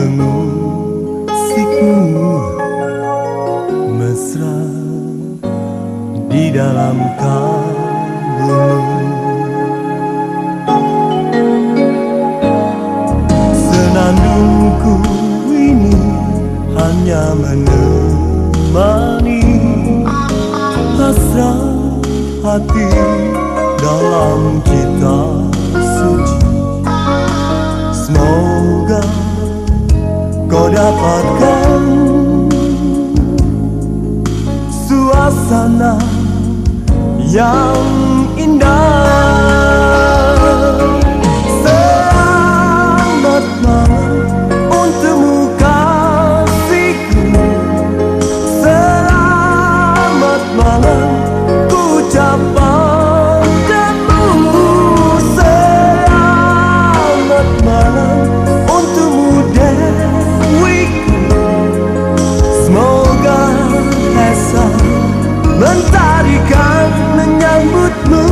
mengusikmu mesra di dalam kalbumu. Senandungku ini hanya menemani hasrat hati dalam cita suci. Semoga kau dapatkan suasana yang indah. Selamat malam untukmu kasihku. Selamat malam ku ucapkan padamu. Selamat malam untukmu dewiku. Semoga esok mentarikan menyambutmu.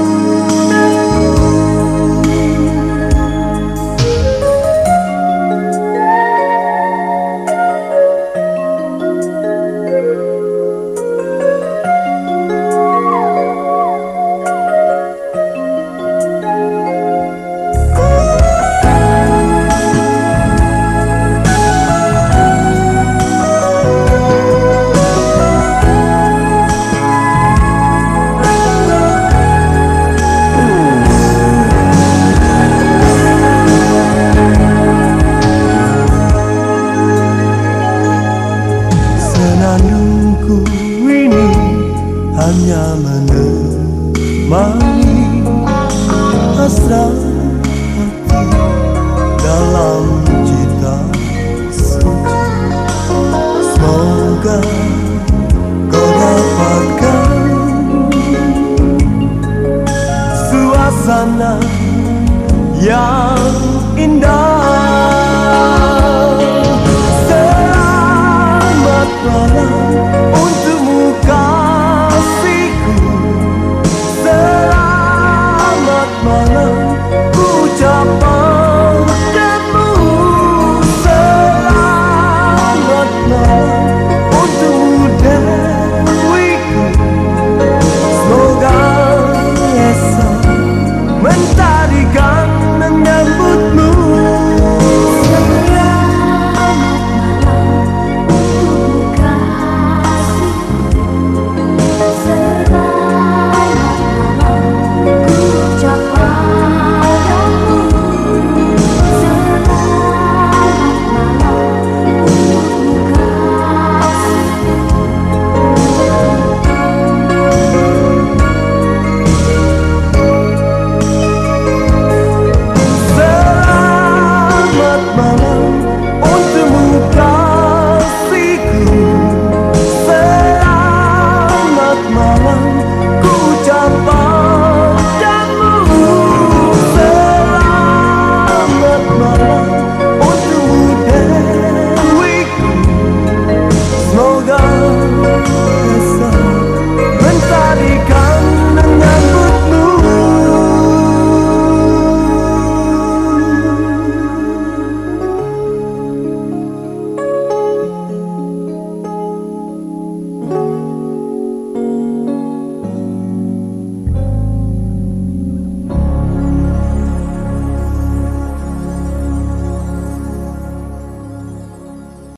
Senandungku ini hanya menemani hasrat hati dalam cita suci. Semoga kau dapatkan suasana yang indah. Selamat malam